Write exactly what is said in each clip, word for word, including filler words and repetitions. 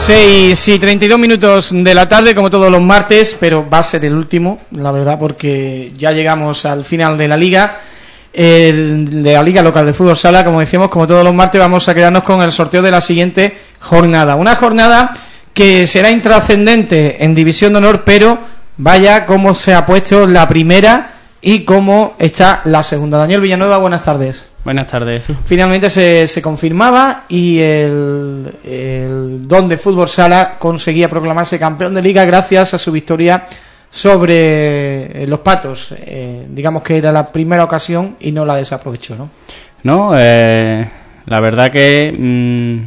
seis y treinta y dos minutos de la tarde, como todos los martes, pero va a ser el último, la verdad, porque ya llegamos al final de la liga, eh, de la liga local de fútbol sala. Como decíamos, como todos los martes, vamos a quedarnos con el sorteo de la siguiente jornada. Una jornada que será intrascendente en División de Honor, pero vaya cómo se ha puesto la primera y cómo está la segunda. Daniel Villanueva, buenas tardes. Buenas tardes. Finalmente se, se confirmaba y el, el Don de Fútbol Sala conseguía proclamarse campeón de liga gracias a su victoria sobre los Patos. Eh, digamos que era la primera ocasión y no la desaprovechó, ¿no? No, eh, la verdad que mmm,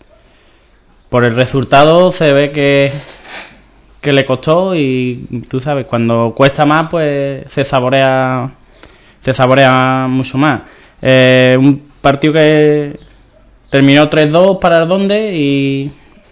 por el resultado se ve que, que le costó, y tú sabes, cuando cuesta más pues se saborea, se saborea mucho más. Eh, un partido que terminó tres dos para el Donde y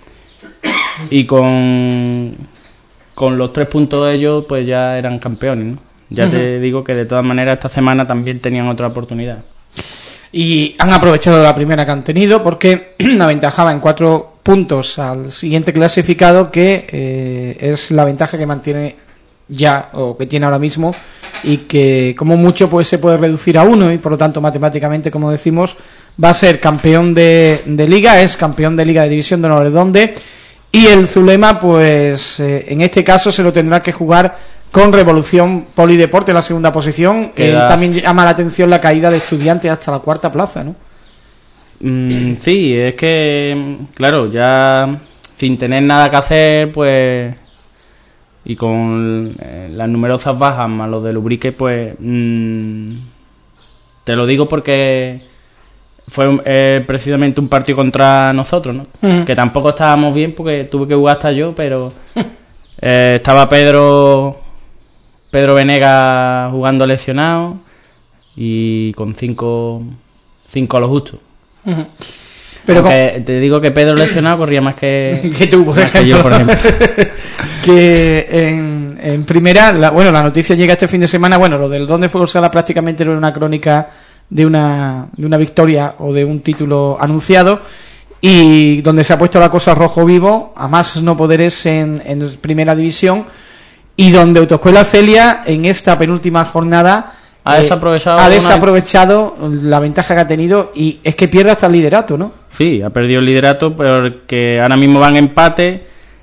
y con con los tres puntos de ellos pues ya eran campeones, ¿no? Ya uh-huh. Te digo que de todas maneras esta semana también tenían otra oportunidad y han aprovechado la primera que han tenido, porque aventajaba en cuatro puntos al siguiente clasificado, que eh, es la ventaja que mantiene ya, o que tiene ahora mismo, y que como mucho pues se puede reducir a uno, y por lo tanto matemáticamente, como decimos, va a ser campeón de, de liga, es campeón de liga de División de Honor, donde y el Zulema pues eh, en este caso se lo tendrá que jugar con Revolución Polideporte en la segunda posición. Eh, también llama la atención la caída de Estudiantes hasta la cuarta plaza, ¿no? Mm, sí, es que claro, ya sin tener nada que hacer, pues, y con eh, las numerosas bajas más los de Lubrique, pues mmm, te lo digo porque fue eh, precisamente un partido contra nosotros, ¿no? Uh-huh. Que tampoco estábamos bien porque tuve que jugar hasta yo, pero eh, estaba Pedro Pedro Venegas jugando lesionado y con cinco cinco a lo justo. Uh-huh. Pero con... te digo que Pedro lesionado corría más que que tú, por ejemplo. Que yo, por ejemplo. Que en, en primera, la, bueno, la noticia llega este fin de semana. Bueno, lo del Don de Fútbol Sala prácticamente era una crónica de una de una victoria o de un título anunciado, y donde se ha puesto la cosa rojo vivo, a más no poderes en, en primera división, y donde Autoescuela Celia en esta penúltima jornada ha desaprovechado, eh, ha desaprovechado una... la ventaja que ha tenido, y es que pierde hasta el liderato, ¿no? Sí, ha perdido el liderato porque ahora mismo van empate.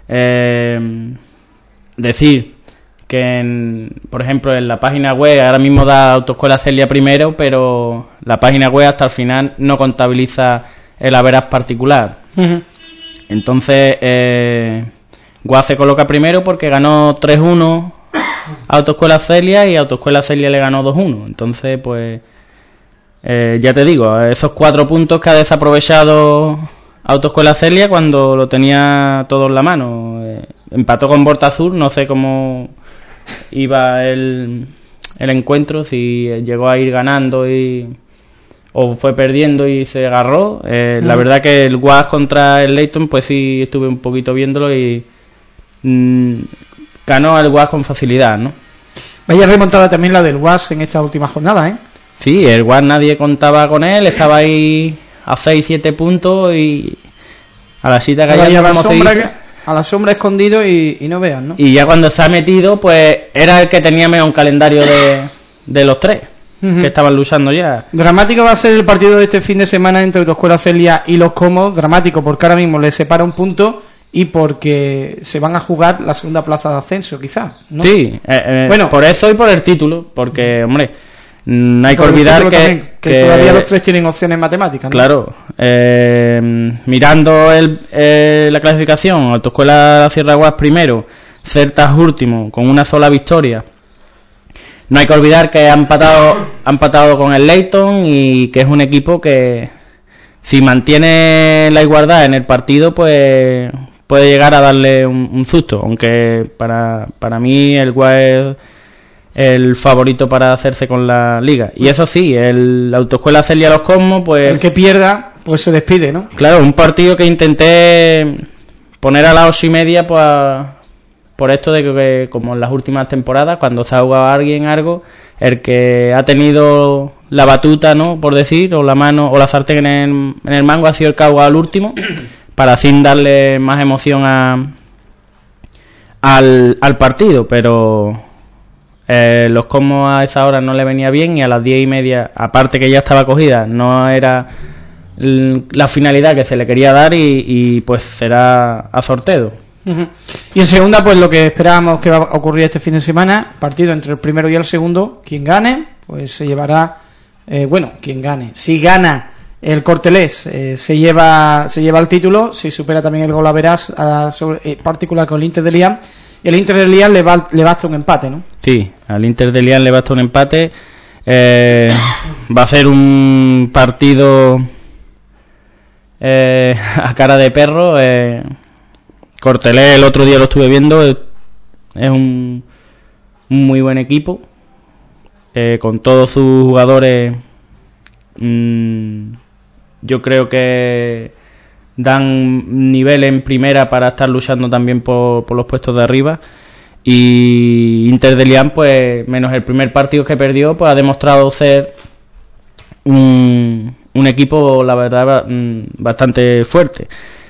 Eh, decir que, en, por ejemplo, en la página web ahora mismo da Autoescuela Celia primero, pero la página web hasta el final no contabiliza el haberas particular. Uh-huh. Entonces, eh, Guas se coloca primero porque ganó tres uno a Autoescuela Celia y Autoescuela Celia le ganó dos uno. Entonces, pues, eh, ya te digo, esos cuatro puntos que ha desaprovechado Autoescuela Celia cuando lo tenía todo en la mano. Eh, empató con Borta Azul, no sé cómo iba el, el encuentro, si llegó a ir ganando y o fue perdiendo y se agarró. Eh, mm. La verdad que el Guas contra el Leyton, pues sí estuve un poquito viéndolo y mmm, ganó el Guas con facilidad, ¿no? Vaya remontada también la del Guas en esta última jornada, ¿eh? Sí, el Guas nadie contaba con él, estaba ahí a seis siete puntos y a la cita que ya vamos a la sombra escondido y, y no vean, ¿no? Y ya cuando se ha metido, pues era el que tenía mejor calendario de, de los tres uh-huh. que estaban luchando ya. Dramático va a ser el partido de este fin de semana entre Autoescuela Celia y los Comos. Dramático porque ahora mismo les separa un punto y porque se van a jugar la segunda plaza de ascenso, quizás, ¿no? Sí, eh, eh, bueno, por eso y por el título, porque, hombre, no hay que olvidar que, también, que, que todavía los tres tienen opciones matemáticas, ¿no? Claro, eh, mirando el, eh, la clasificación, Autoescuela Sierra Guas primero, Certas último, con una sola victoria. No hay que olvidar que han empatado, han empatado con el Leyton y que es un equipo que, si mantiene la igualdad en el partido, pues puede llegar a darle un, un susto, aunque para, para mí el Guas es el favorito para hacerse con la liga. Y eso sí, el Autoescuela Celia Los Cosmos, pues el que pierda pues se despide, ¿no? Claro, un partido que intenté poner a las ocho y media, pues por esto de que, como en las últimas temporadas, cuando se ha jugado a alguien algo, el que ha tenido la batuta, ¿no?, por decir, o la mano o la sartén en el, en el mango ha sido el que ha jugado al último, para así darle más emoción a al, al partido, pero eh, los Cosmos a esa hora no le venía bien, y a las diez y media, aparte que ya estaba cogida, no era la finalidad que se le quería dar, y, y pues será a sorteo. Uh-huh. Y en segunda, pues lo que esperábamos que va a ocurrir este fin de semana, partido entre el primero y el segundo, quien gane, pues se llevará, eh, bueno, quien gane, si gana el Cortelés, eh, se lleva se lleva el título, si supera también el gol a verás, a, sobre, eh, particular con el Inter de Lian, y el Inter de Lian le, va, le basta un empate, ¿no? Sí, al Inter de Lian le basta un empate, eh, va a ser un partido eh, a cara de perro. eh, Cortelés, el otro día lo estuve viendo, es un, un muy buen equipo, eh, con todos sus jugadores. Mmm, yo creo que dan nivel en primera para estar luchando también por, por los puestos de arriba. Y Inter de Lian, pues menos el primer partido que perdió, pues ha demostrado ser un, un equipo, la verdad, bastante fuerte.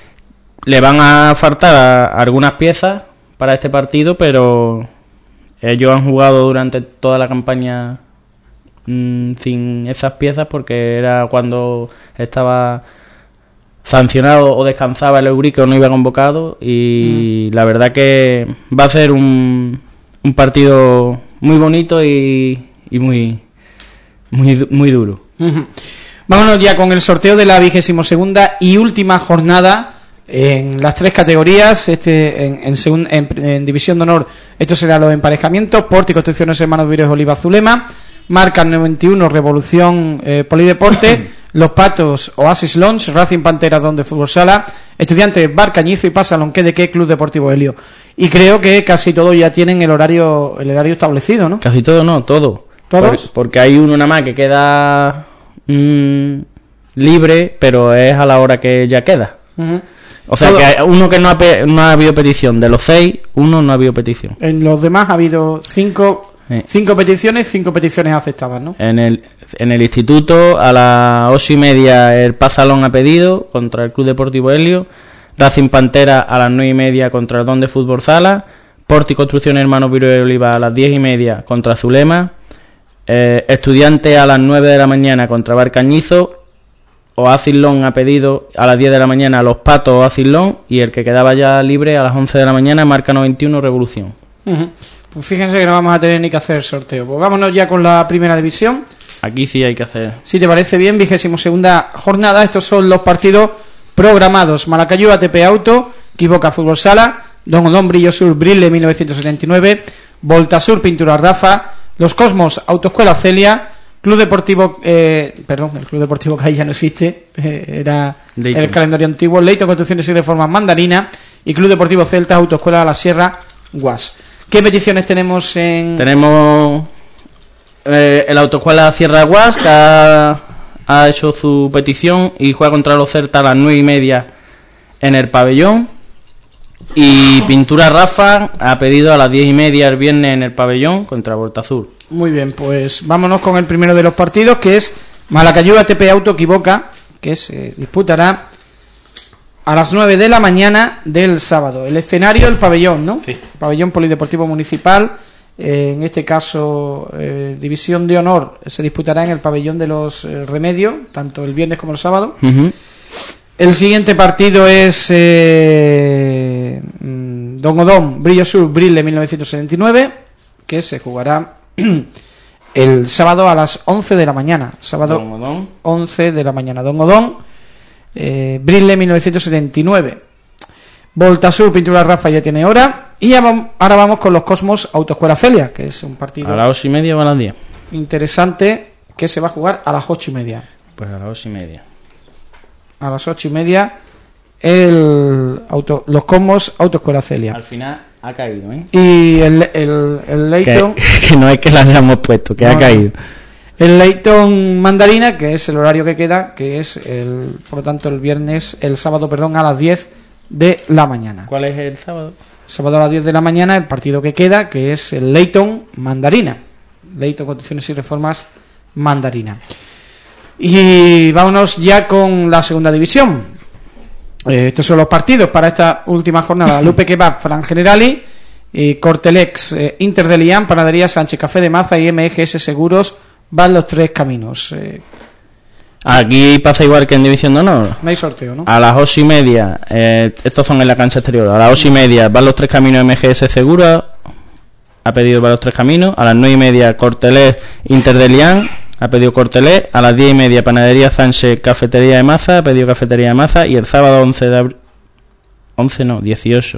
Le van a faltar a algunas piezas para este partido, pero ellos han jugado durante toda la campaña mmm, sin esas piezas, porque era cuando estaba sancionado o descansaba el Eurique o no iba convocado, y mm. la verdad que va a ser un, un partido muy bonito y, y muy, muy, muy duro. Uh-huh. Vámonos ya con el sorteo de la vigésimo segunda y última jornada. En las tres categorías, este en, en, segun, en, en división de honor, estos serán los emparejamientos: Porti, Construcciones Hermanos Vídeos Oliva Zulema, Marca noventa y uno, Revolución eh, Polideporte, Los Patos, Oasis Lounge, Racing Pantera, Donde Fútbol Sala, Estudiantes, Bar Cañizo y Pasalón, que de qué Club Deportivo Helio. Y creo que casi todos ya tienen el horario el horario establecido, ¿no? Casi todo no, todo. ¿Todos? Por, porque hay uno nada más que queda mmm, libre, pero es a la hora que ya queda. Uh-huh. O sea, todo. Que hay uno que no ha, pe- no ha habido petición. De los seis, uno no ha habido petición. En los demás ha habido cinco, sí. cinco peticiones, cinco peticiones aceptadas, ¿no? En el en el instituto, a las ocho y media, el Pazalón ha pedido contra el Club Deportivo Helio. Racing Pantera a las nueve y media contra el Don de Fútbol Sala. Porti Construcción Hermanos Viro de Oliva a las diez y media contra Zulema. Eh, Estudiantes a las nueve de la mañana contra Bar Cañizo. Oasis Long ha pedido a las diez de la mañana a Los Patos Oasis Long, y el que quedaba ya libre a las once de la mañana, Marca noventa y uno, Revolución. Uh-huh. Pues fíjense que no vamos a tener ni que hacer sorteo. Pues vámonos ya con la primera división. Aquí sí hay que hacer. Si te parece bien, vigésimo segunda jornada. Estos son los partidos programados: Maracayú A T P Auto, Quiboca Fútbol Sala, Don Odón Brillo Sur Brille mil novecientos setenta y nueve, Voltasur Pintura Rafa, Los Cosmos Autoescuela Celia, Club Deportivo, eh, perdón, el Club Deportivo que ahí ya no existe, eh, era Leighton. El calendario antiguo, Leighton Construcciones y Reformas Mandarina, y Club Deportivo Celta Autoescuela La Sierra Guas. ¿Qué peticiones tenemos en...? Tenemos eh, el Autoescuela Sierra Guas, que ha, ha hecho su petición y juega contra los Celta a las nueve y media en el pabellón. Y Pintura Rafa ha pedido a las diez y media el viernes en el pabellón contra Voltasur. Muy bien, pues vámonos con el primero de los partidos, que es Maracayú A T P Auto Quiboca, que se disputará a las nueve de la mañana del sábado. El escenario, el pabellón, ¿no? Sí. El pabellón Polideportivo Municipal, eh, en este caso eh, División de Honor, se disputará en el pabellón de los eh, Remedios, tanto el viernes como el sábado. Uh-huh. El siguiente partido es eh, Don Odón Brillo Sur Brille mil novecientos setenta y nueve, que se jugará el sábado a las once de la mañana. Sábado Don Odón. once de la mañana. Don Odón eh, Brille mil novecientos setenta y nueve. Voltasur Pintura Rafa ya tiene hora. Y ya vamos, ahora vamos con los Cosmos Autoescuela Celia, que es un partido a las ocho y media o a las diez. Interesante, que se va a jugar a las ocho y media. Pues a las ocho y media. A las ocho y media el auto, los Cosmos Autoescuela Celia. Al final ha caído, ¿eh? Y el, el, el Leighton... Que, que no es que la hayamos puesto, que no, ha caído. El Leighton Mandarina, que es el horario que queda, que es, el por lo tanto, el viernes, el sábado, perdón, a las diez de la mañana. ¿Cuál es el sábado? Sábado a las diez de la mañana, el partido que queda, que es el Leighton Mandarina. Leighton Constituciones y Reformas Mandarina. Y vámonos ya con la segunda división. Eh, estos son los partidos para esta última jornada. Lupe Kebab, Fran Generali, eh, Cortelex, eh, Inter de Lián, Panadería Sánchez, Café de Maza y M G S Seguros van los tres caminos. Eh, Aquí pasa igual que en División de Honor. No hay sorteo, ¿no? A las ocho y media, eh, estos son en la cancha exterior, a las ocho y media van los tres caminos M G S Seguros, ha pedido para los tres caminos. A las nueve y media Cortelés, Inter de Lián, ha pedido Cortelés. A las diez y media Panadería Sánchez, Cafetería de Maza, ha pedido Cafetería de Maza. Y el sábado once de abril, once no, dieciocho,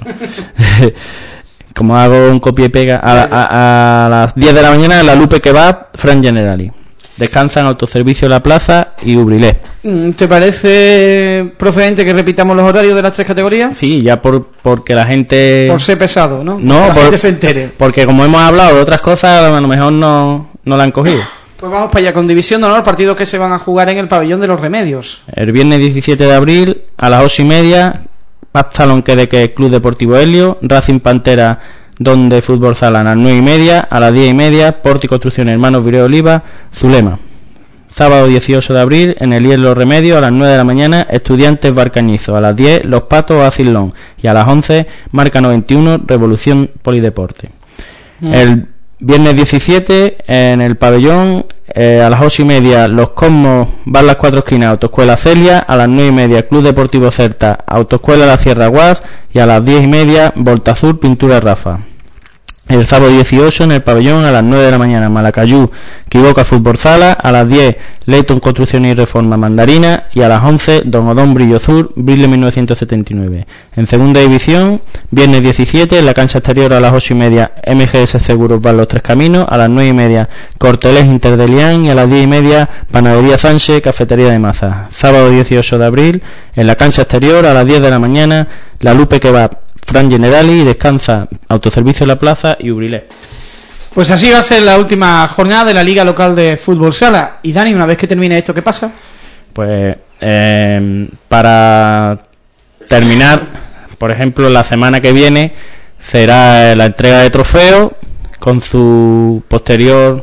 como hago un copia y pega, a, a, a las diez de la mañana la Lupe Kebab, Fran Generali. Descansan Autoservicio La Plaza y Ubrilé. ¿Te parece procedente que repitamos los horarios de las tres categorías? Sí, ya por porque la gente... Por ser pesado, ¿no? No, que la por, gente se entere. Porque como hemos hablado de otras cosas, a lo mejor no, no la han cogido. Pues vamos para allá, con División de Honor, partidos que se van a jugar en el Pabellón de los Remedios. El viernes diecisiete de abril, a las ocho y media, Paz Quedeque, Club Deportivo Helio, Racing Pantera, Donde Fútbol Sala, a las nueve y media. A las diez y media, Porti Construcción Hermanos Vireo Oliva, Zulema. Sábado dieciocho de abril, en el I E S Los Remedios, a las nueve de la mañana, Estudiantes Barcañizo. A las diez, Los Patos Acilón. Y a las once, Marca noventa y uno, Revolución Polideporte. Mm. El viernes diecisiete, en el pabellón, eh, a las ocho y media, Los Cosmos van las cuatro esquinas, Autoescuela Celia. A las nueve y media, Club Deportivo Certa, Autoescuela La Sierra Guas. Y a las diez y media, Volta Azul Pintura Rafa. El sábado dieciocho, en el pabellón, a las nueve de la mañana, Malacayú, Quiboca Fútbol Sala. A las diez, Leighton Construcción y Reforma Mandarina. Y a las once, Don Odón Brillo Sur, Brillo mil novecientos setenta y nueve. En segunda división, viernes diecisiete, en la cancha exterior, a las ocho y media, M G S Seguros van los tres caminos. A las nueve y media, Cortelés Inter de Lián. Y a las diez y media, Panadería Sánchez, Cafetería de Maza. Sábado dieciocho de abril, en la cancha exterior, a las diez de la mañana, la Lupe Kebab, Fran Generali, y descansa Autoservicio La Plaza y Ubrilé. Pues así va a ser la última jornada de la Liga Local de Fútbol Sala. Y Dani, una vez que termine esto, ¿qué pasa? Pues eh, para terminar, por ejemplo, la semana que viene será la entrega de trofeos con su posterior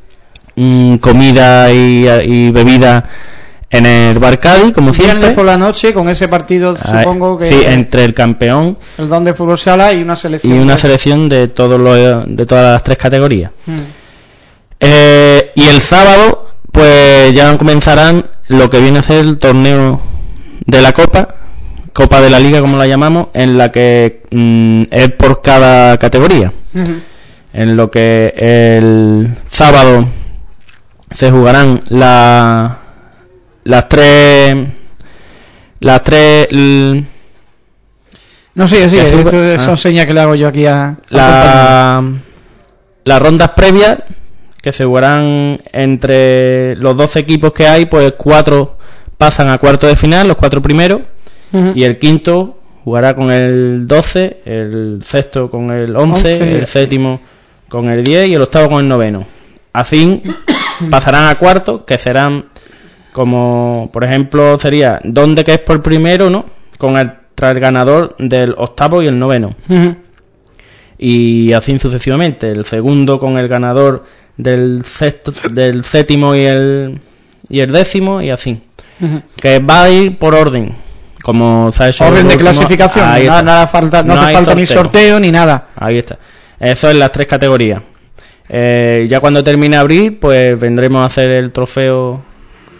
mmm, comida y, y bebida en el Bar Cádiz, como siempre. Viernes por la noche, con ese partido, ah, supongo que... Sí, entre el campeón... El Don de Fútbol Sala y una selección... Y una de... selección de todos los de todas las tres categorías. Hmm. Eh, y el sábado, pues ya comenzarán lo que viene a ser el torneo de la Copa, Copa de la Liga, como la llamamos, en la que mmm, es por cada categoría. Hmm. En lo que el sábado se jugarán la... Las tres... Las tres... L... No sé, sí, sí, sí, son ah. señas que le hago yo aquí a... La, las rondas previas, que se jugarán entre los doce equipos que hay, pues cuatro pasan a cuarto de final, los cuatro primeros, uh-huh. Y el quinto jugará con el doce, el sexto con el once, once. El séptimo con el diez y el octavo con el noveno. Así pasarán a cuarto, que serán... Como, por ejemplo, sería donde que es por primero, ¿no? Con el, tras el ganador del octavo y el noveno. Uh-huh. Y así sucesivamente. El segundo con el ganador del sexto, del séptimo y el y el décimo, y así. Uh-huh. Que va a ir por orden. Como se ha hecho. Orden de clasificación. Nada, nada falta, no, no hace falta sorteo. Ni sorteo ni nada. Ahí está. Eso es las tres categorías. Eh, ya cuando termine abril, pues vendremos a hacer el trofeo.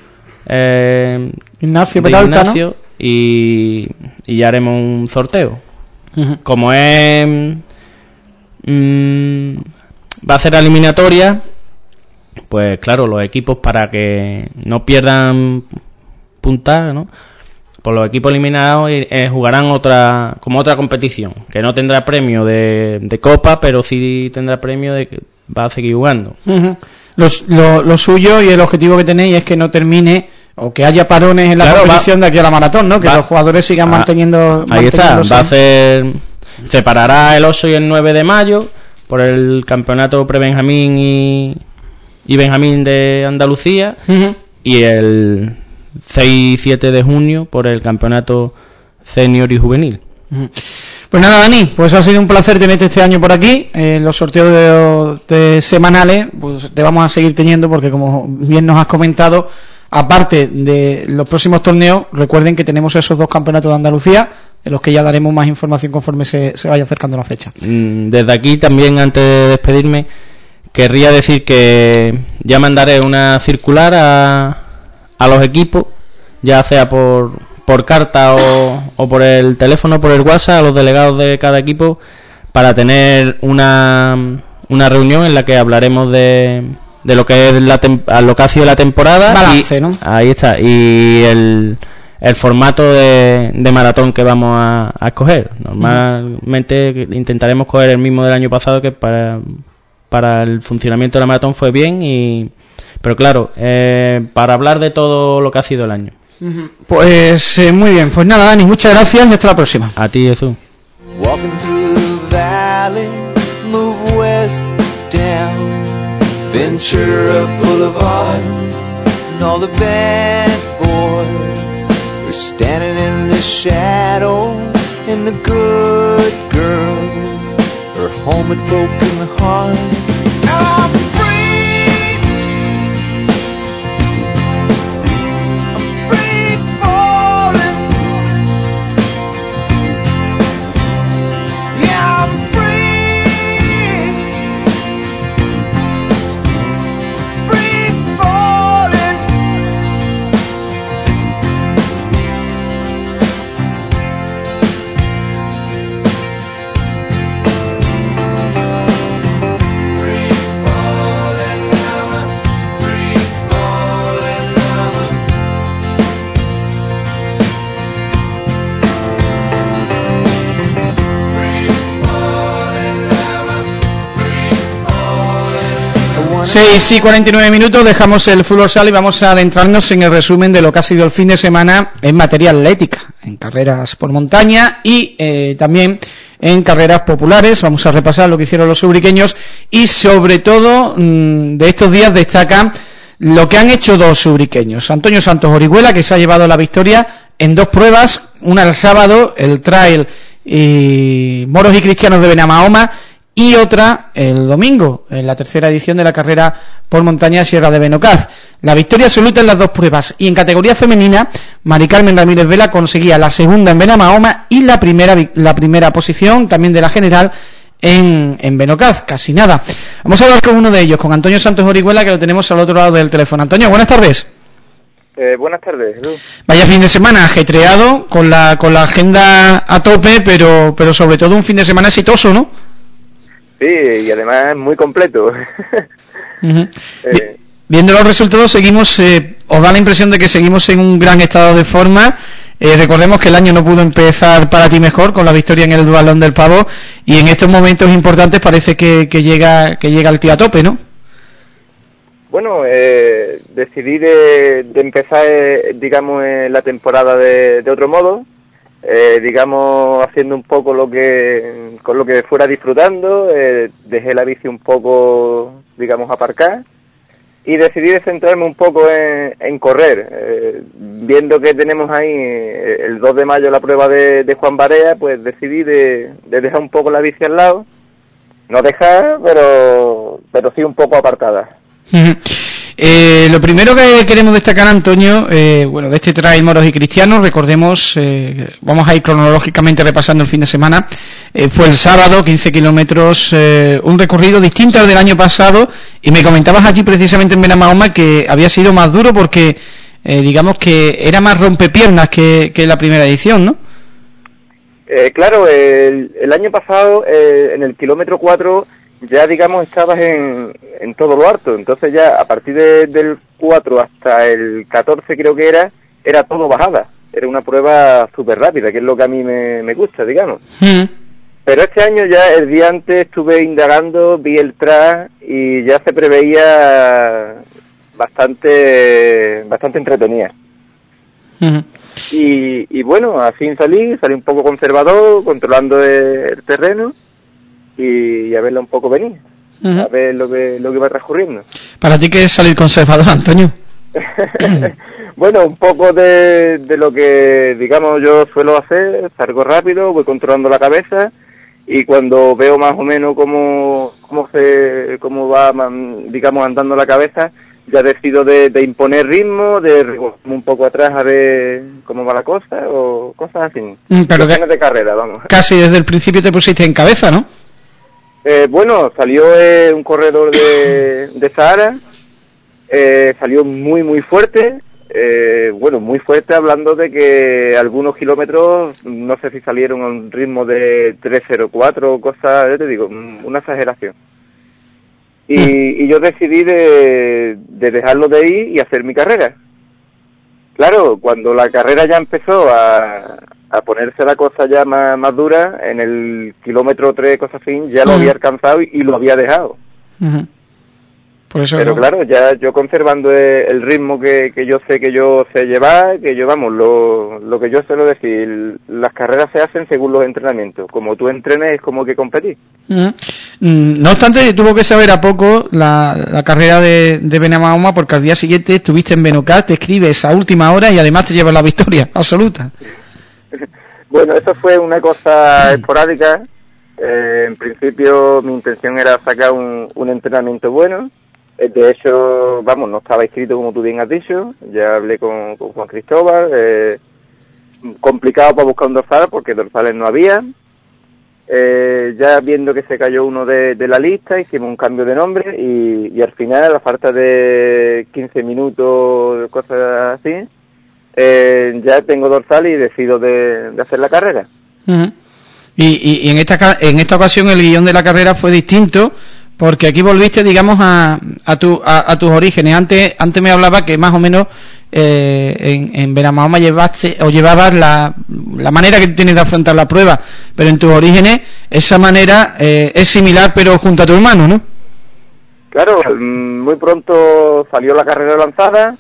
Eh, Ignacio Peralta, Ignacio, ¿no? y, y ya haremos un sorteo. Uh-huh. Como es mmm, va a ser eliminatoria, pues claro, los equipos, para que no pierdan puntaje, ¿no? Pues los equipos eliminados eh, jugarán otra como otra competición, que no tendrá premio de, de copa, pero sí tendrá premio de que va a seguir jugando. Uh-huh. Los, lo, lo suyo y el objetivo que tenéis es que no termine o que haya parones en la claro, competición va, de aquí a la maratón, ¿no? Que va, los jugadores sigan ah, manteniendo... Ahí está, va a hacer... Separará el ocho y el nueve de mayo por el campeonato pre-Benjamín y, y Benjamín de Andalucía, uh-huh. Y el seis y siete de junio por el campeonato senior y juvenil. Uh-huh. Pues nada, Dani, pues ha sido un placer tenerte este año por aquí. Eh, los sorteos de, de semanales, pues te vamos a seguir teniendo porque, como bien nos has comentado, aparte de los próximos torneos, recuerden que tenemos esos dos campeonatos de Andalucía, de los que ya daremos más información conforme se, se vaya acercando la fecha. Desde aquí también, antes de despedirme, querría decir que ya mandaré una circular a, a los equipos, ya sea por, por carta o, o por el teléfono, por el WhatsApp, a los delegados de cada equipo, para tener una, una reunión en la que hablaremos de, de lo que es la tem- lo que ha sido la temporada. Balance, y, ¿no? Ahí está, y el, el formato de, de maratón que vamos a, a escoger. Normalmente uh-huh. intentaremos coger el mismo del año pasado, que para, para el funcionamiento de la maratón fue bien, y pero claro, eh, para hablar de todo lo que ha sido el año. Uh-huh. Pues eh, muy bien, pues nada, Dani, muchas gracias y hasta la próxima. A ti, Jesús. Walking through the valley, move west down Ventura Boulevard, and all the bad boys were standing in the shadows, and the good girls are home with broken hearts. Now I'm free, I'm free falling. Yeah, I'm free, free falling. Free falling now, free falling now. seis y cuarenta y nueve minutos, dejamos el fútbol sala y vamos a adentrarnos en el resumen de lo que ha sido el fin de semana en materia atlética, en carreras por montaña y eh, también en carreras populares. Vamos a repasar lo que hicieron los ubriqueños y sobre todo mmm, de estos días destaca lo que han hecho dos ubriqueños. Antonio Santos Orihuela, que se ha llevado la victoria en dos pruebas, una el sábado, el trail y Moros y Cristianos de Benamahoma, y otra el domingo, en la tercera edición de la carrera por montaña Sierra de Benocaz. La victoria absoluta en las dos pruebas, y en categoría femenina, Mari Carmen Ramírez Vela conseguía la segunda en Benamahoma y la primera la primera posición también de la general en, en Benocaz, casi nada. Vamos a hablar con uno de ellos, con Antonio Santos Orihuela, que lo tenemos al otro lado del teléfono. Antonio, buenas tardes. Eh, buenas tardes, Luz. Vaya fin de semana ajetreado, con la con la agenda a tope, pero pero sobre todo un fin de semana exitoso, ¿no? Sí, y además muy completo. Uh-huh. eh. Viendo los resultados, seguimos, eh, os da la impresión de que seguimos en un gran estado de forma. Eh, recordemos que el año no pudo empezar para ti mejor, con la victoria en el Dualón del Pavo, y en estos momentos importantes parece que, que llega que llega el tío a tope, ¿no? Bueno, eh, decidí de, de empezar, eh, digamos, eh, la temporada de, de otro modo. Eh, digamos, haciendo un poco lo que con lo que fuera disfrutando, eh, dejé la bici un poco, digamos, aparcar, y decidí de centrarme un poco en, en correr, eh, viendo que tenemos ahí eh, el dos de mayo la prueba de, de Juan Barea, pues decidí de, de dejar un poco la bici al lado, no dejar, pero pero sí un poco apartada. Eh, lo primero que queremos destacar, Antonio, eh, bueno, de este trail Moros y Cristianos, recordemos, eh, vamos a ir cronológicamente repasando el fin de semana, eh, fue el sábado, quince kilómetros, eh, un recorrido distinto al del año pasado, y me comentabas allí precisamente en Benamahoma que había sido más duro porque, eh, digamos que era más rompepiernas que, que la primera edición, ¿no? Eh, claro, el, el año pasado, eh, en el kilómetro cuatro, ya digamos estabas en, en todo lo alto, entonces ya a partir de, del cuatro hasta el catorce creo que era, era todo bajada, era una prueba súper rápida, que es lo que a mí me, me gusta, digamos. Mm. Pero este año ya, el día antes estuve indagando, vi el track y ya se preveía bastante, bastante entretenida. Mm. Y, y bueno, así salí, salí un poco conservador, controlando el, el terreno, y a verla un poco venir, uh-huh. a ver lo que lo que va transcurriendo. ¿Para ti qué es salir conservador, Antonio? Bueno, un poco de, de lo que, digamos, yo suelo hacer, salgo rápido, voy controlando la cabeza, y cuando veo más o menos cómo cómo se cómo va, digamos, andando la cabeza, ya decido de, de imponer ritmo, de regresarme un poco atrás a ver cómo va la cosa, o cosas así. Mm, pero Cuestiones que- de carrera, vamos. Casi desde el principio te pusiste en cabeza, ¿no? Eh, bueno, salió eh, un corredor de, de Sahara, eh, salió muy muy fuerte, eh, bueno, muy fuerte hablando de que algunos kilómetros, no sé si salieron a un ritmo de tres cero cuatro o cosas, yo te digo, mm, una exageración. Y, y yo decidí de, de dejarlo de ir y hacer mi carrera. Claro, cuando la carrera ya empezó a, a ponerse la cosa ya más, más dura, en el kilómetro tres, cosas así, ya lo Ujú. había alcanzado y, y lo había dejado. Ujú. Por eso Pero no- claro, ya yo conservando el, el ritmo que, que yo sé que yo sé llevar, que yo, vamos, lo, lo que yo suelo decir, las carreras se hacen según los entrenamientos. Como tú entrenes es como que competís. Ujú. Mm, No obstante, tuvo que saber a poco la, la carrera de, de Benamahoma, porque al día siguiente estuviste en Benocat, te escribes a última hora y además te llevas la victoria absoluta. Bueno, eso fue una cosa esporádica. Eh, en principio mi intención era sacar un, un entrenamiento bueno. Eh, De hecho, vamos, no estaba inscrito como tú bien has dicho. Ya hablé con, con Juan Cristóbal. Eh, complicado para buscar un dorsal porque dorsales no había. Eh, ya viendo que se cayó uno de, de la lista, hicimos un cambio de nombre y, y al final, a la falta de quince minutos, cosas así, eh, ya tengo dorsal y decido de, de hacer la carrera. Ujú. Y, y, y en esta ca- en esta ocasión el guión de la carrera fue distinto, porque aquí volviste, digamos, a, a, tu, a, a tus orígenes. Antes antes me hablaba que más o menos eh, en, en Benamahoma llevaste o llevabas la, la manera que tienes de afrontar la prueba, pero en tus orígenes esa manera eh, es similar, pero junto a tu hermano, ¿no? Claro, mm, muy pronto salió la carrera lanzada,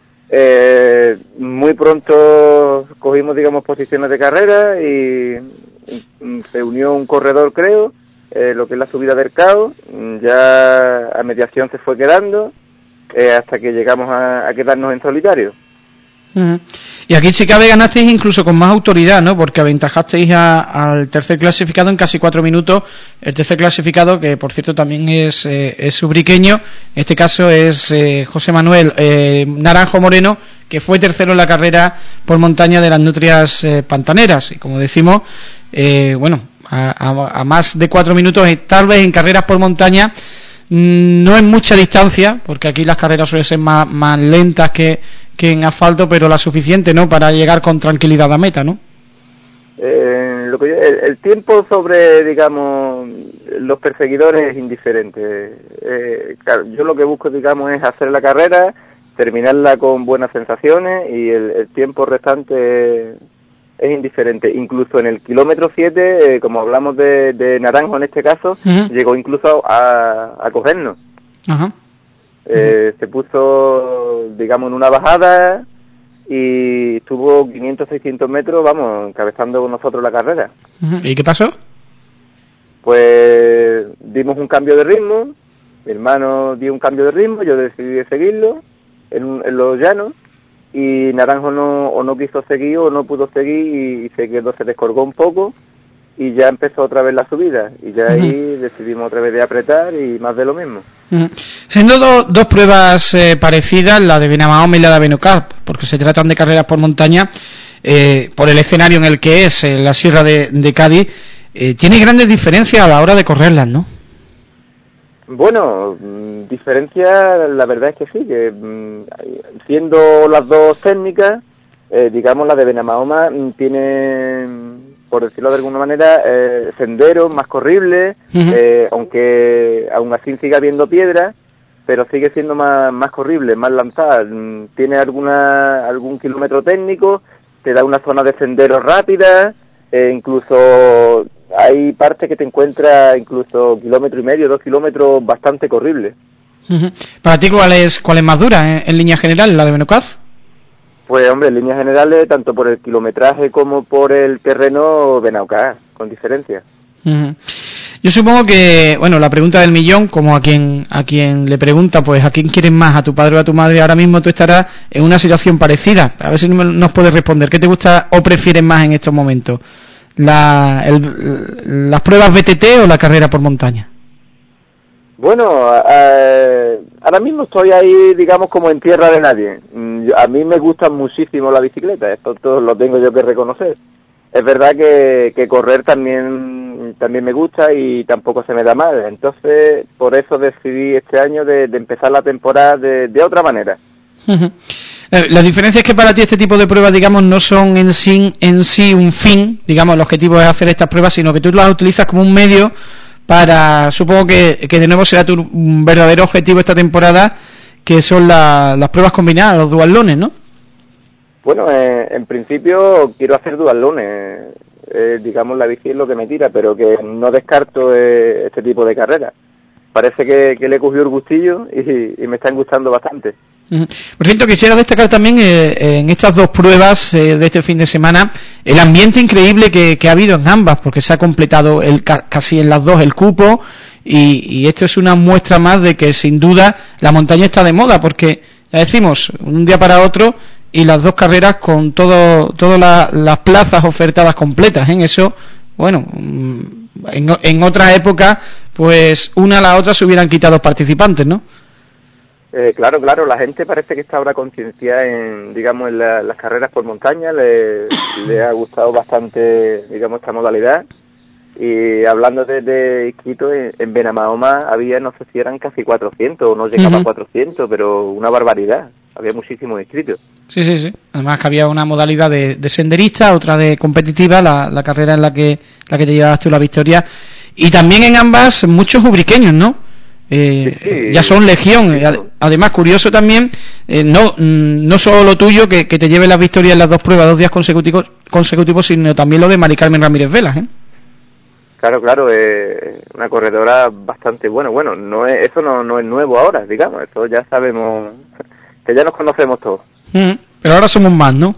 eh, muy pronto cogimos, digamos, posiciones de carrera y mm, se unió un corredor, creo, eh, lo que es la subida del Cao, mm, ya a mediación se fue quedando, eh, hasta que llegamos a, a quedarnos en solitario. Ujú. Y aquí si cabe ganasteis incluso con más autoridad, ¿no? Porque aventajasteis a- al tercer clasificado en casi cuatro minutos. El tercer clasificado, que por cierto también es, eh, es ubriqueño, en este caso es eh, José Manuel eh, Naranjo Moreno, que fue tercero en la carrera por montaña de las Nutrias eh, Pantaneras. Y como decimos, eh, bueno, a, a- a más de cuatro minutos, eh, tal vez en carreras por montaña, mm, no es mucha distancia, porque aquí las carreras suelen ser más, más lentas que, que en asfalto, pero la suficiente, ¿no?, para llegar con tranquilidad a meta, ¿no? Eh, lo que yo- el, el tiempo sobre, digamos, los perseguidores es indiferente. Eh, claro, yo lo que busco, digamos, es hacer la carrera, terminarla con buenas sensaciones y el, el tiempo restante es indiferente. Incluso en el kilómetro siete, eh, como hablamos de, de Naranjo en este caso, Ujú. llegó incluso a, a cogernos. Ajá. Eh, se puso, digamos, en una bajada y estuvo quinientos, seiscientos metros, vamos, encabezando con nosotros la carrera. Ujú. ¿Y qué pasó? Pues dimos un cambio de ritmo, mi hermano dio un cambio de ritmo, yo decidí de seguirlo en, un- en los llanos y Naranjo no, o no quiso seguir o no pudo seguir y, y se quedó, se descolgó un poco y ya empezó otra vez la subida y ya ahí decidimos otra vez de apretar y más de lo mismo. Ujú. Siendo do- dos pruebas eh, parecidas, la de Benamahoma y la de Benocat, porque se tratan de carreras por montaña, eh, por el escenario en el que es, eh, la Sierra de, de Cádiz, eh, tiene grandes diferencias a la hora de correrlas, ¿no? Bueno, mm, diferencia, la verdad es que sí, que mm, siendo las dos técnicas, eh, digamos la de Benamahoma mm, tiene, mm, por decirlo de alguna manera, eh, senderos más corribles, Ujú. eh, aunque aún así siga habiendo piedras, pero sigue siendo más, más corrible, más lanzada. Mm, Tiene alguna algún kilómetro técnico, te da una zona de senderos rápida, eh, incluso hay partes que te encuentras incluso kilómetro y medio, dos kilómetros bastante corribles. Ujú. Para ti, ¿cuál es, cuál es más dura, eh, en línea general, la de Benocat? Pues hombre, en líneas generales, tanto por el kilometraje como por el terreno, Benaucá, con diferencia. Ujú. Yo supongo que, bueno, la pregunta del millón, como a quien a quien le pregunta, pues a quién quieres más, a tu padre o a tu madre, ahora mismo tú estarás en una situación parecida. A ver si no- nos puedes responder. ¿Qué te gusta o prefieres más en estos momentos? La, el- ¿Las pruebas B T T o la carrera por montaña? Bueno, eh, ahora mismo estoy ahí, digamos, como en tierra de nadie. Mm, yo- A mí me gusta muchísimo la bicicleta, esto todo lo tengo yo que reconocer. Es verdad que, que correr también también me gusta y tampoco se me da mal. Entonces, por eso decidí este año de, de empezar la temporada de, de otra manera. Ujú. Eh, La diferencia es que para ti este tipo de pruebas, digamos, no son en sí, en sí un fin, digamos, el objetivo es hacer estas pruebas, sino que tú las utilizas como un medio para, supongo que, que de nuevo será tu verdadero objetivo esta temporada, que son la- las pruebas combinadas, los duatlones, ¿no? Bueno, eh, en principio quiero hacer duatlones, eh, digamos la bici es lo que me tira, pero que no descarto eh, este tipo de carreras. Parece que, que le he cogido el gustillo y, y me están gustando bastante. Ujú. Por cierto, quisiera destacar también eh, en estas dos pruebas eh, de este fin de semana el ambiente increíble que, que ha habido en ambas, porque se ha completado el, ca- casi en las dos el cupo y, y esto es una muestra más de que sin duda la montaña está de moda, porque ya decimos, un día para otro y las dos carreras con todo todas la- las plazas ofertadas completas, en eso, bueno, mm, en, o- en otra época pues una a la otra se hubieran quitado participantes, ¿no? Eh, claro, claro, la gente parece que está ahora concienciada en, digamos, en la- las carreras por montaña, le, le ha gustado bastante, digamos, esta modalidad. Y hablando de, de inscritos, en, en Benamahoma había, no sé si eran casi cuatrocientos, o no llegaba Ujú. a cuatrocientos, pero una barbaridad. Había muchísimos inscritos. Sí, sí, sí. Además que había una modalidad de, de senderista, otra de competitiva, la, la carrera en la que la que te llevabas tú la victoria. Y también en ambas muchos ubriqueños, ¿no? Eh, Sí, sí. ya son legión. Sí, Ad- Además, curioso también, eh, no mm, no solo lo tuyo, que, que te lleve las victorias en las dos pruebas, dos días consecutivos, consecutivos, sino también lo de Mari Carmen Ramírez Velas, ¿eh? Claro, claro, eh, una corredora bastante buena. Bueno, no es, eso no, no es nuevo ahora, digamos, eso ya sabemos, que ya nos conocemos todos. Ujú. Pero ahora somos más, ¿no?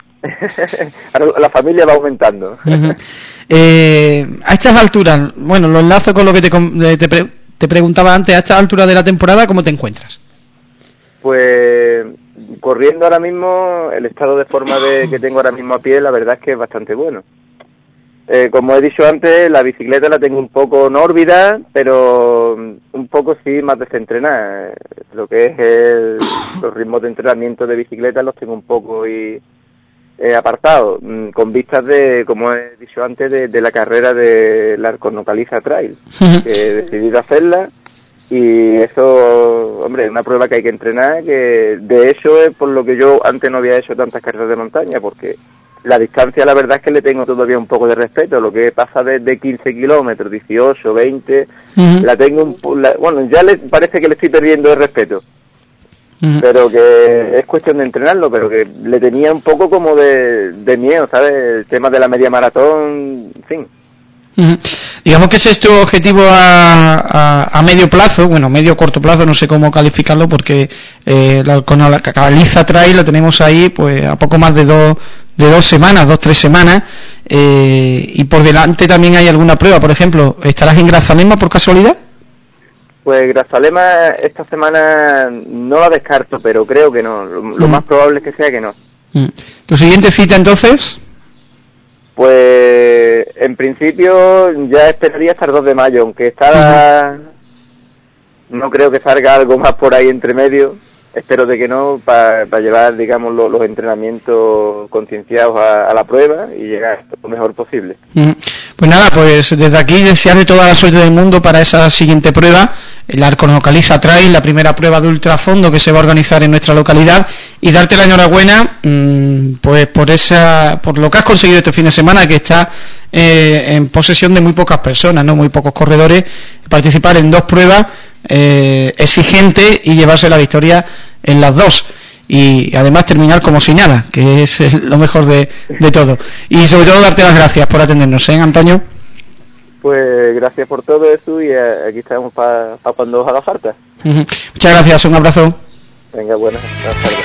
Ahora la familia va aumentando. Ujú. Eh, a estas alturas, bueno, lo enlazo con lo que te, com- eh, te, pre- te preguntaba antes, a estas alturas de la temporada, ¿cómo te encuentras? Pues corriendo ahora mismo, el estado de forma de, que tengo ahora mismo a pie, la verdad es que es bastante bueno. Eh, como he dicho antes, la bicicleta la tengo un poco no órbita, pero un poco sí más desentrenada. Lo que es el, los ritmos de entrenamiento de bicicleta los tengo un poco y eh, apartados, mm, con vistas de, como he dicho antes, de, de la carrera de la Arconocaliza Trail, que he decidido hacerla. Y eso, hombre, es una prueba que hay que entrenar, que de hecho es por lo que yo antes no había hecho tantas carreras de montaña, porque la distancia la verdad es que le tengo todavía un poco de respeto, lo que pasa desde quince kilómetros, dieciocho, veinte, Ujú. la tengo un po- la- bueno, ya le parece que le estoy perdiendo el respeto, Ujú. pero que es cuestión de entrenarlo, pero que le tenía un poco como de, de miedo, ¿sabes? El tema de la media maratón, en fin. Ujú. Digamos que ese es tu objetivo a, a, a medio plazo, bueno, medio corto plazo, no sé cómo calificarlo, porque eh, la, con la Caliza Trail la tenemos ahí pues a poco más de dos de dos semanas, dos, tres semanas, eh, y por delante también hay alguna prueba, por ejemplo, ¿estarás en Grazalema por casualidad? Pues Grazalema esta semana no la descarto, pero creo que no, lo, lo Mm. más probable es que sea que no. Mm. ¿Tu siguiente cita entonces? Pues en principio ya esperaría hasta el dos de mayo, aunque está, no creo que salga algo más por ahí entre medio, espero de que no, para llevar, digamos, lo- los entrenamientos concienciados a, a la prueba y llegar lo mejor posible. Mm. Pues nada, pues desde aquí desearle toda la suerte del mundo para esa siguiente prueba, el Arconocaliza Trail, la primera prueba de ultrafondo que se va a organizar en nuestra localidad, y darte la enhorabuena mmm, pues por esa por lo que has conseguido este fin de semana, que está eh, en posesión de muy pocas personas, no muy pocos corredores, participar en dos pruebas eh, exigentes y llevarse la victoria en las dos. Y además terminar como si nada, que es eh, lo mejor de, de todo. Y sobre todo darte las gracias por atendernos, ¿eh, Antonio? Pues gracias por todo eso y eh, aquí estamos para pa cuando os haga falta. Ujú. Muchas gracias, un abrazo. Venga, buenas, buenas tardes.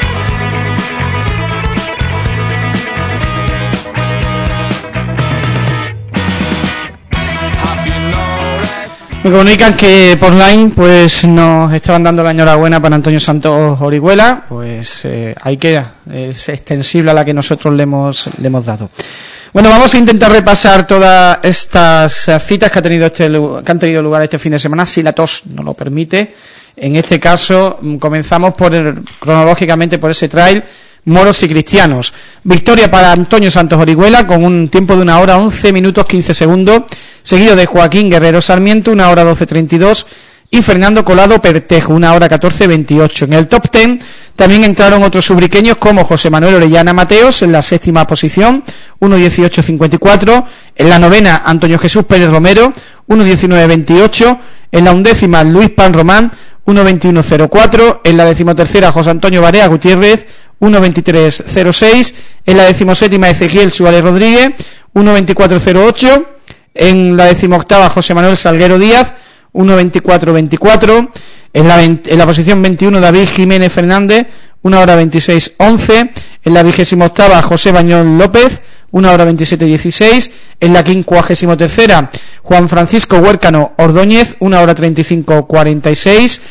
Me comunican que por line pues nos estaban dando la enhorabuena para Antonio Santos Orihuela, pues eh, ahí queda, es extensible a la que nosotros le hemos, le hemos dado. Bueno, vamos a intentar repasar todas estas citas que, ha tenido este, que han tenido lugar este fin de semana, si la tos no lo permite. En este caso, comenzamos por el, cronológicamente por ese trail, moros y cristianos. Victoria para Antonio Santos Orihuela con un tiempo de una hora once minutos quince segundos, seguido de Joaquín Guerrero Sarmiento, una hora doce treinta y dos, y Fernando Colado Pertejo, una hora catorce veintiocho. En el top ten también entraron otros ubriqueños como José Manuel Orellana Mateos en la séptima posición, uno dieciocho cincuenta y cuatro, en la novena Antonio Jesús Pérez Romero, uno diecinueve veintiocho, en la undécima Luis Pan Román, uno veintiuno cero cuatro, en la decimotercera José Antonio Barea Gutiérrez, uno veintitrés cero seis, en la decimoséptima Ezequiel Suárez Rodríguez, uno veinticuatro cero ocho, en la decimoctava José Manuel Salguero Díaz, uno veinticuatro veinticuatro, en la, en la posición veintiuno David Jiménez Fernández, una hora veintiséis once, en la vigésima octava José Bañón López, una hora veintisiete dieciséis, en la quincuagésimo tercera Juan Francisco Huércano Ordóñez, una hora treinta y cinco cuarenta y seis,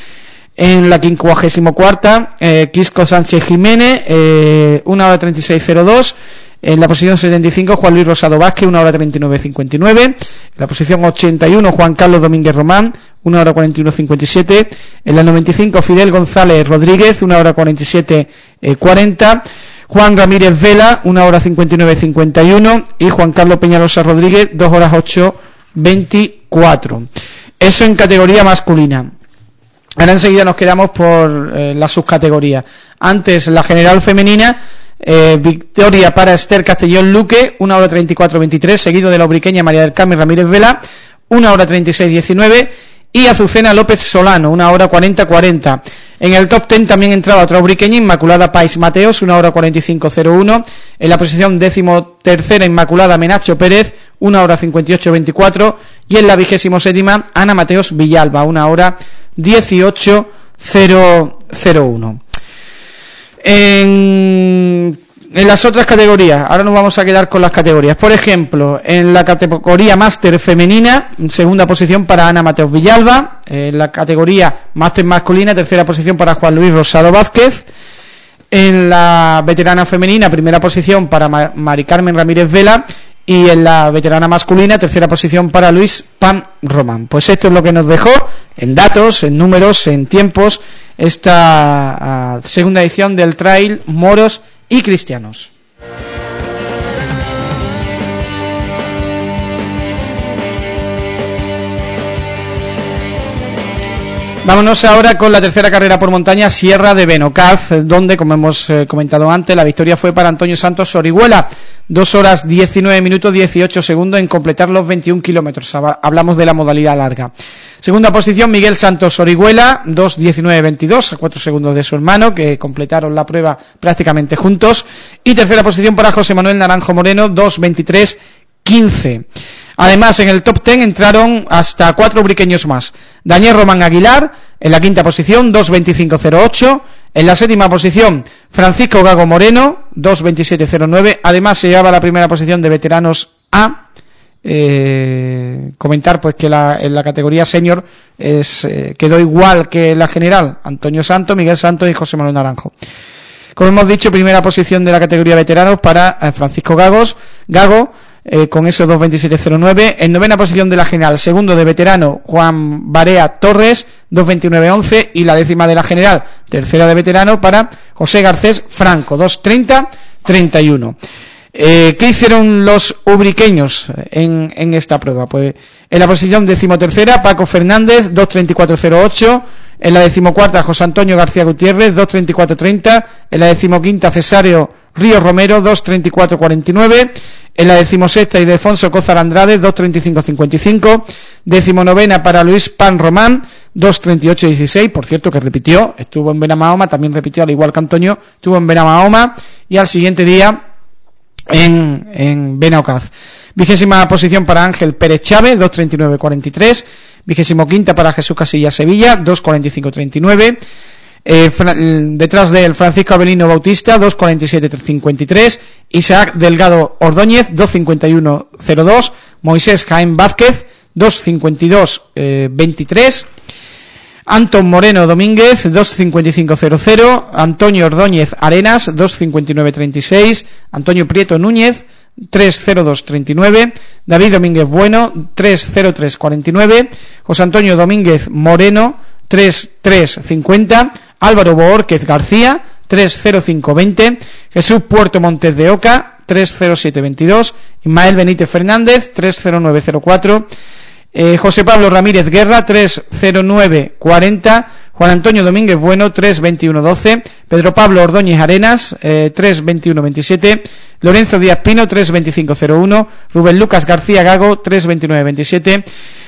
en la quincuagésimo cuarta eh, Quisco Sánchez Jiménez, eh, una hora treinta y seis cero dos, en la posición setenta y cinco Juan Luis Rosado Vázquez, una hora treinta y nueve cincuenta y nueve, en la posición ochenta y uno Juan Carlos Domínguez Román, una hora cuarenta y uno cincuenta y siete, en la noventa y cinco Fidel González Rodríguez, una hora cuarenta y siete cuarenta, Juan Ramírez Vela, una hora cincuenta y nueve cincuenta y uno, y Juan Carlos Peñalosa Rodríguez, dos horas ocho veinticuatro. Eso en categoría masculina. Ahora enseguida nos quedamos por eh, la subcategoría. Antes la general femenina, eh, victoria para Esther Castellón Luque, una hora treinta y cuatro veintitrés, seguido de la ubriqueña María del Carmen Ramírez Vela, una hora treinta y seis diecinueve, y Azucena López Solano, una hora cuarenta cuarenta. En el top ten también entraba otra ubriqueña, Inmaculada Pais Mateos, una hora cuarenta y cinco cero uno. En la posición décimo tercera Inmaculada Menacho Pérez, una hora cincuenta y ocho veinticuatro. Y en la vigésimo séptima Ana Mateos Villalba, una hora dieciocho cero uno. En... En las otras categorías, ahora nos vamos a quedar con las categorías. Por ejemplo, en la categoría máster femenina, segunda posición para Ana Mateos Villalba. En la categoría máster masculina, tercera posición para Juan Luis Rosado Vázquez. En la veterana femenina, primera posición para Mari Carmen Ramírez Vela. Y en la veterana masculina, tercera posición para Luis Pan Román. Pues esto es lo que nos dejó en datos, en números, en tiempos, esta uh, segunda edición del Trail Moros y Cristianos. Vámonos ahora con la tercera carrera por montaña, Sierra de Benocaz, donde, como hemos eh, comentado antes, la victoria fue para Antonio Santos Orihuela, dos horas diecinueve minutos dieciocho segundos en completar los veintiún kilómetros. Hablamos de la modalidad larga. Segunda posición, Miguel Santos Orihuela, dos diecinueve veintidós, a cuatro segundos de su hermano, que completaron la prueba prácticamente juntos. Y tercera posición para José Manuel Naranjo Moreno, dos veintitrés quince. Además, en el top ten entraron hasta cuatro ubriqueños más. Daniel Román Aguilar, en la quinta posición, dos veinticinco cero ocho. En la séptima posición, Francisco Gago Moreno, dos veintisiete cero nueve. Además, se llevaba la primera posición de veteranos A. Eh, comentar pues que la, en la categoría senior es, eh, quedó igual que la general, Antonio Santos, Miguel Santos y José Manuel Naranjo. Como hemos dicho, primera posición de la categoría veteranos para eh, Francisco Gagos, Gago, eh, con esos dos veintisiete cero nueve. En novena posición de la general, segundo de veterano, Juan Barea Torres, dos veintinueve once. Y la décima de la general, tercera de veterano para José Garcés Franco, dos treinta treinta y uno. Eh, ¿Qué hicieron los ubriqueños en, en esta prueba? Pues en la posición decimotercera, Paco Fernández, dos treinta y cuatro cero ocho. En la decimocuarta, José Antonio García Gutiérrez, dos treinta y cuatro treinta. En la decimoquinta, Cesario Ríos Romero, dos treinta y cuatro cuarenta y nueve. En la decimosexta, Ildefonso Cózar Andrade, dos treinta y cinco cincuenta y cinco. Decimonovena para Luis Pan Román, dos treinta y ocho dieciséis. Por cierto, que repitió, estuvo en Benamahoma, también repitió al igual que Antonio, estuvo en Benamahoma. Y al siguiente día en, en Benaucaz. Vigésima posición para Ángel Pérez Chávez, dos treinta y nueve cuarenta y tres. Vigésimo quinta para Jesús Casillas Sevilla, dos cuarenta y cinco treinta y nueve. Eh, detrás del Francisco Avelino Bautista, dos cuarenta y siete cincuenta y tres. Isaac Delgado Ordóñez, dos cincuenta y uno cero dos. Moisés Jaén Vázquez, dos cincuenta y dos veintitrés. Antón Moreno Domínguez, dos cincuenta y cinco cero cero. Antonio Ordóñez Arenas, dos cincuenta y nueve treinta y seis. Antonio Prieto Núñez, tres cero dos treinta y nueve, David Domínguez Bueno, tres cero tres cuarenta y nueve, José Antonio Domínguez Moreno, tres tres cincuenta, Álvaro Boórquez García, tres cero cinco veinte, Jesús Puerto Montes de Oca, tres cero siete veintidós, Ismael Benítez Fernández, tres cero nueve cero cuatro, eh, José Pablo Ramírez Guerra, tres cero nueve cuarenta, Juan Antonio Domínguez Bueno, tres veintiuno doce, Pedro Pablo Ordóñez Arenas, eh, tres veintiuno veintisiete, Lorenzo Díaz Pino, tres veinticinco cero uno, Rubén Lucas García Gago, tres veintinueve veintisiete,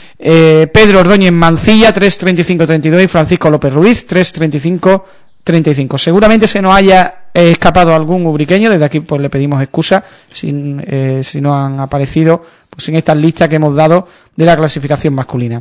eh, Pedro Ordóñez Mancilla, tres treinta y cinco treinta y dos, y Francisco López Ruiz, tres treinta y cinco treinta y cinco. Seguramente se nos haya eh, escapado algún ubriqueño, desde aquí pues le pedimos excusa si, eh, si no han aparecido pues en estas listas que hemos dado de la clasificación masculina.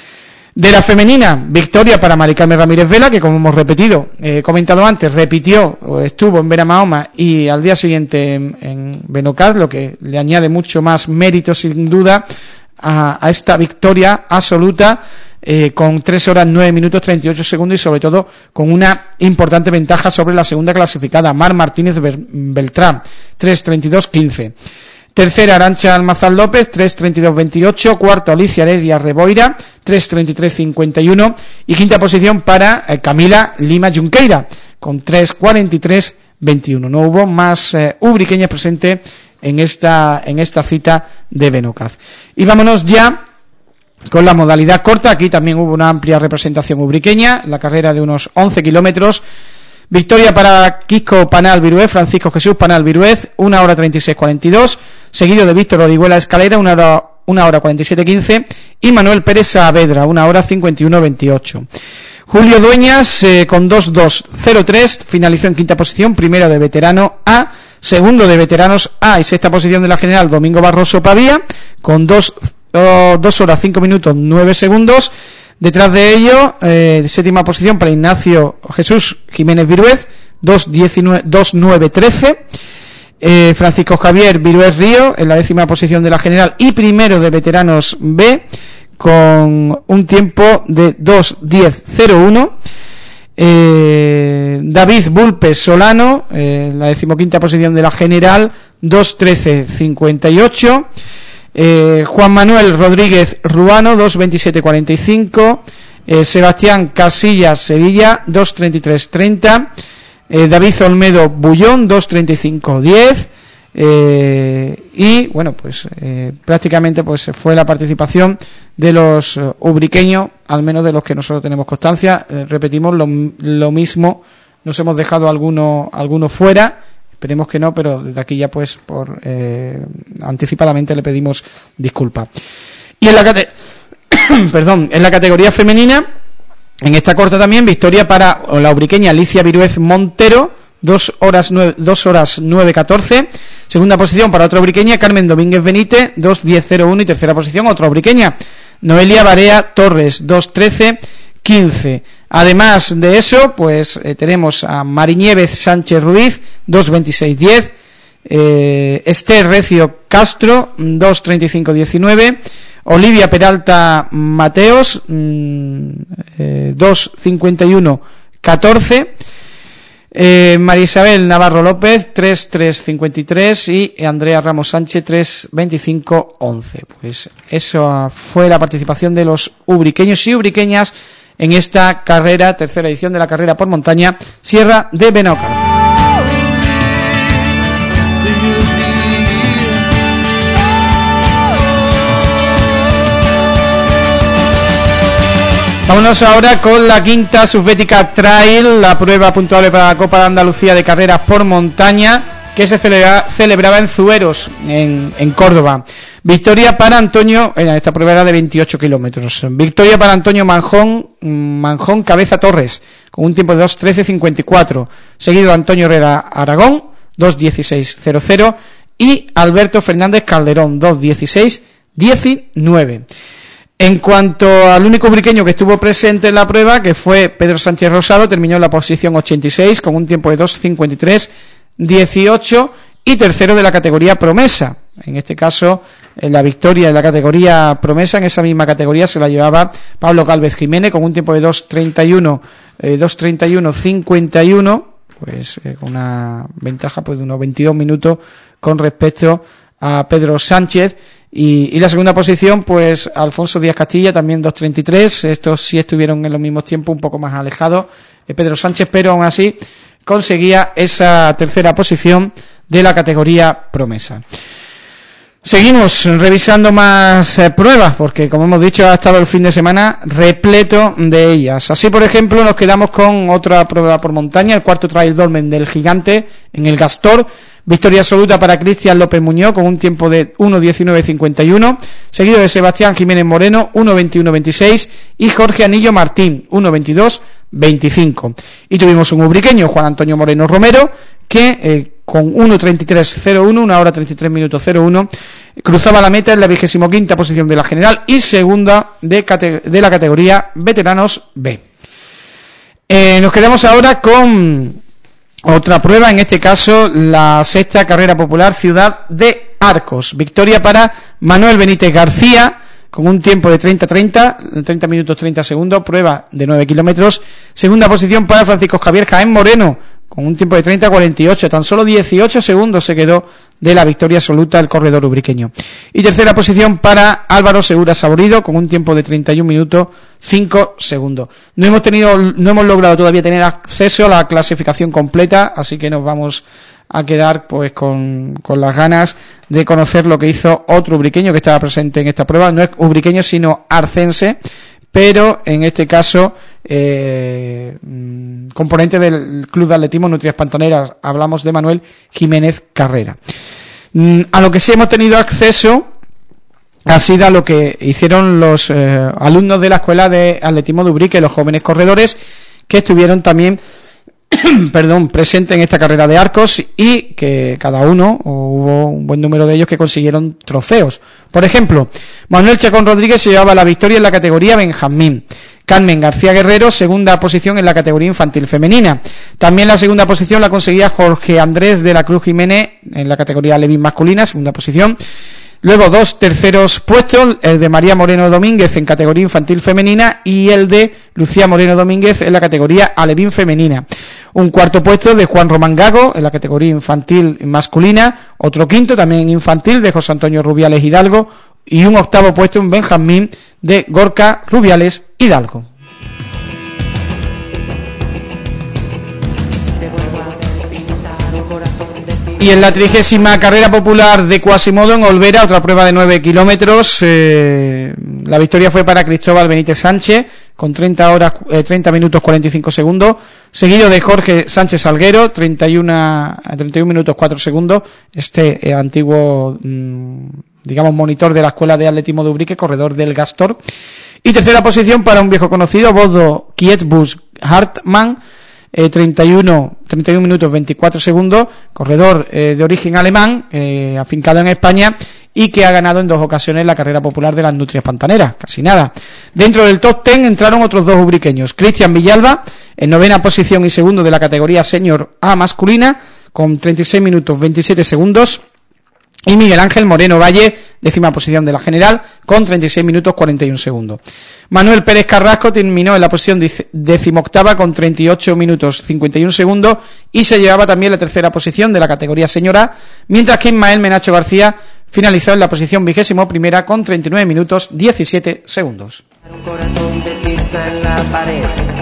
De la femenina, victoria para Mari Carmen Ramírez Vela, que como hemos repetido, eh, comentado antes, repitió, o estuvo en Benamahoma y al día siguiente en, en Benocar, lo que le añade mucho más mérito sin duda a, a esta victoria absoluta, eh, con tres horas nueve minutos treinta y ocho segundos y sobre todo con una importante ventaja sobre la segunda clasificada, Mar Martínez Beltrán, tres treinta y dos quince. Tercera, Arantxa Almazán López, tres treinta y dos veintiocho. Cuarto, Alicia Heredia Reboira, tres treinta y tres cincuenta y uno. Y quinta posición para eh, Camila Lima Junqueira, con tres cuarenta y tres veintiuno. No hubo más eh, ubriqueñas presentes en esta, en esta cita de Benocaz. Y vámonos ya con la modalidad corta. Aquí también hubo una amplia representación ubriqueña, la carrera de unos once kilómetros. Victoria para Quisco Panal Viruez, Francisco Jesús Panal Viruez, una hora treinta y seis cuarenta y dos, seguido de Víctor Orihuela Escalera, una hora, una hora cuarenta y siete quince, y Manuel Pérez Saavedra, una hora cincuenta y uno veintiocho. Julio Dueñas, eh, con dos dos cero tres, finalizó en quinta posición, primero de veterano A, segundo de veteranos A y sexta posición de la general Domingo Barroso Pavía, con dos, oh, dos horas cinco minutos nueve segundos. Detrás de ello, eh, séptima posición para Ignacio Jesús Jiménez Viruez, dos nueve trece. Eh, Francisco Javier Viruez Río en la décima posición de la general y primero de veteranos B, con un tiempo de dos diez cero uno. Eh, David Bulpes Solano eh, en la decimoquinta posición de la general, dos trece cincuenta y ocho. Eh, Juan Manuel Rodríguez Ruano, dos veintisiete cuarenta y cinco. eh, Sebastián Casillas Sevilla, dos treinta y tres treinta. eh, David Olmedo Bullón, dos treinta y cinco diez. eh, y bueno, pues eh, prácticamente pues fue la participación de los uh, ubriqueños, al menos de los que nosotros tenemos constancia. eh, repetimos lo, lo mismo, nos hemos dejado algunos algunos fuera. Esperemos que no, pero desde aquí ya pues por eh, anticipadamente le pedimos disculpas. Y en la cate- perdón, en la categoría femenina, en esta corta también, victoria para la ubriqueña Alicia Viruez Montero, dos horas nueve catorce. Segunda posición para otra ubriqueña, Carmen Domínguez Benítez, dos diez cero uno. Y tercera posición, otra ubriqueña, Noelia Barea Torres, dos trece quince. Además de eso, pues eh, tenemos a Marinieves Sánchez Ruiz, dos veintiséis diez, eh, Esther Recio Castro, dos treinta y cinco diecinueve, Olivia Peralta Mateos, mm, eh, dos cincuenta y uno catorce, eh, María Isabel Navarro López, tres tres cincuenta y tres, y Andrea Ramos Sánchez, tres veinticinco once. Pues eso fue la participación de los ubriqueños y ubriqueñas en esta carrera, tercera edición de la carrera por montaña Sierra de Benaocaz. Vámonos ahora con la quinta Subbética Trail, la prueba puntuable para la Copa de Andalucía de carreras por montaña, que se celebra, celebraba en Zueros, en, en Córdoba. Victoria para Antonio, en esta prueba era de veintiocho kilómetros. Victoria para Antonio Manjón, Manjón Cabeza Torres, con un tiempo de dos trece cincuenta y cuatro. Seguido de Antonio Herrera Aragón, dos dieciséis cero cero. Y Alberto Fernández Calderón, dos dieciséis diecinueve. En cuanto al único ubriqueño que estuvo presente en la prueba, que fue Pedro Sánchez Rosado, terminó en la posición ochenta y seis, con un tiempo de dos cincuenta y tres dieciocho. Y tercero de la categoría Promesa. En este caso, en la victoria de la categoría Promesa, en esa misma categoría se la llevaba Pablo Gálvez Jiménez, con un tiempo de dos treinta y uno cincuenta y uno, pues eh, con una ventaja pues de unos veintidós minutos con respecto a Pedro Sánchez. Y, y la segunda posición, pues Alfonso Díaz Castilla, también dos treinta y tres. Estos sí estuvieron en los mismos tiempos, un poco más alejados, eh, Pedro Sánchez, pero aún así conseguía esa tercera posición de la categoría promesa. Seguimos revisando más eh, pruebas, porque como hemos dicho, ha estado el fin de semana repleto de ellas. Así, por ejemplo, nos quedamos con otra prueba por montaña, el cuarto Trail Dolmen del Gigante en el Gastor. Victoria absoluta para Cristian López Muñoz con un tiempo de uno diecinueve cincuenta y uno, seguido de Sebastián Jiménez Moreno, uno veintiuno veintiséis, y Jorge Anillo Martín, uno veintidós veinticinco. Y tuvimos un ubriqueño, Juan Antonio Moreno Romero, que eh, con uno treinta y tres cero uno, una hora treinta y tres minutos cero uno, cruzaba la meta en la vigésimo quinta posición de la general y segunda de, cate- de la categoría veteranos B. Eh, nos quedamos ahora con otra prueba, en este caso la sexta carrera popular Ciudad de Arcos. Victoria para Manuel Benítez García con un tiempo de treinta treinta, treinta minutos treinta segundos, prueba de nueve kilómetros. Segunda posición para Francisco Javier Jaén Moreno con un tiempo de treinta cuarenta y ocho, tan solo dieciocho segundos se quedó de la victoria absoluta el corredor ubriqueño. Y tercera posición para Álvaro Segura Saborido con un tiempo de treinta y un minutos cinco segundos. No hemos tenido, no hemos logrado todavía tener acceso a la clasificación completa, así que nos vamos a quedar pues con, con las ganas de conocer lo que hizo otro ubriqueño que estaba presente en esta prueba. No es ubriqueño sino arcense, pero en este caso eh, componente del Club de Atletismo Nutrias Pantaneras. Hablamos de Manuel Jiménez Carrera. A lo que sí hemos tenido acceso ha sido a lo que hicieron los eh, alumnos de la Escuela de Atletismo de Ubrique, los jóvenes corredores que estuvieron también perdón, presentes en esta carrera de Arcos, y que cada uno, o hubo un buen número de ellos que consiguieron trofeos. Por ejemplo, Manuel Chacón Rodríguez se llevaba la victoria en la categoría Benjamín. Carmen García Guerrero, segunda posición en la categoría infantil femenina. También la segunda posición la conseguía Jorge Andrés de la Cruz Jiménez en la categoría Alevín masculina, segunda posición. Luego dos terceros puestos, el de María Moreno Domínguez en categoría infantil femenina y el de Lucía Moreno Domínguez en la categoría Alevín femenina. Un cuarto puesto de Juan Román Gago en la categoría infantil masculina, otro quinto también infantil de José Antonio Rubiales Hidalgo y un octavo puesto en Benjamín de Gorka Rubiales Hidalgo. Y en la trigésima carrera popular de Quasimodo en Olvera, otra prueba de nueve kilómetros, eh, la victoria fue para Cristóbal Benítez Sánchez con treinta horas, eh, treinta minutos cuarenta y cinco segundos, seguido de Jorge Sánchez Salguero, treinta y uno, treinta y uno minutos cuatro segundos, este eh, antiguo, mmm, digamos, monitor de la Escuela de Atletismo de Ubrique, corredor del Gastor. Y tercera posición para un viejo conocido, Bodo Kietbus Hartmann, Eh, treinta y uno minutos veinticuatro segundos, corredor eh, de origen alemán, eh, afincado en España y que ha ganado en dos ocasiones la carrera popular de las Nutrias Pantaneras, casi nada. Dentro del top ten entraron otros dos ubriqueños, Cristian Villalba, en novena posición y segundo de la categoría Senior A masculina, con treinta y seis minutos veintisiete segundos, y Miguel Ángel Moreno Valle, décima posición de la general, con treinta y seis minutos cuarenta y un segundos. Manuel Pérez Carrasco terminó en la posición decimoctava con treinta y ocho minutos cincuenta y un segundos y se llevaba también la tercera posición de la categoría señora, mientras que Ismael Menacho García finalizó en la posición vigésimo primera con treinta y nueve minutos diecisiete segundos. Un corazón de tiza en la pared.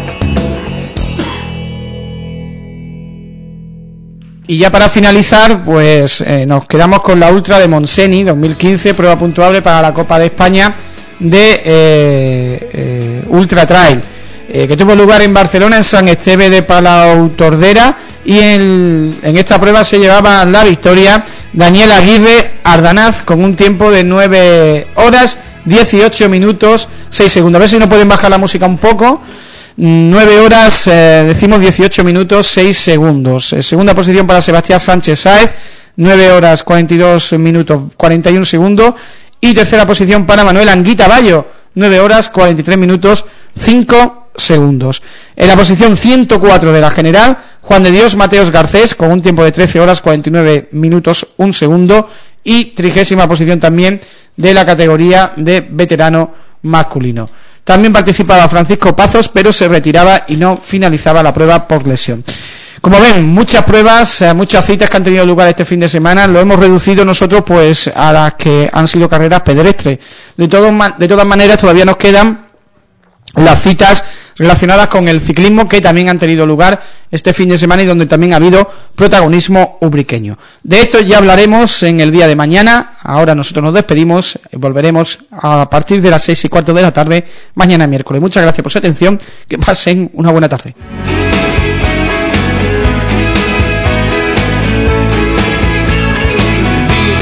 Y ya para finalizar, pues eh, nos quedamos con la Ultra de Monseni dos mil quince, prueba puntuable para la Copa de España de eh, eh, Ultra Trail, eh, que tuvo lugar en Barcelona, en San Esteve de Palau Tordera, y en, en esta prueba se llevaba la victoria Daniel Aguirre Ardanaz con un tiempo de nueve horas dieciocho minutos seis segundos. A ver si no pueden bajar la música un poco. nueve horas, eh, decimos dieciocho minutos seis segundos. Eh, segunda posición para Sebastián Sánchez Sáez, nueve horas cuarenta y dos minutos cuarenta y un segundos. Y tercera posición para Manuel Anguita Bayo, nueve horas cuarenta y tres minutos cinco segundos. En la posición ciento cuatro de la general, Juan de Dios Mateos Garcés, con un tiempo de trece horas cuarenta y nueve minutos un segundo. Y trigésima posición también de la categoría de veterano masculino. También participaba Francisco Pazos, pero se retiraba y no finalizaba la prueba por lesión. Como ven, muchas pruebas, eh, muchas citas que han tenido lugar este fin de semana, lo hemos reducido nosotros pues a las que han sido carreras pedestres. De, todo, de todas maneras, todavía nos quedan las citas relacionadas con el ciclismo que también han tenido lugar este fin de semana y donde también ha habido protagonismo ubriqueño. De esto ya hablaremos en el día de mañana. Ahora nosotros nos despedimos y volveremos a partir de las seis y cuarto de la tarde mañana miércoles. Muchas gracias por su atención, que pasen una buena tarde.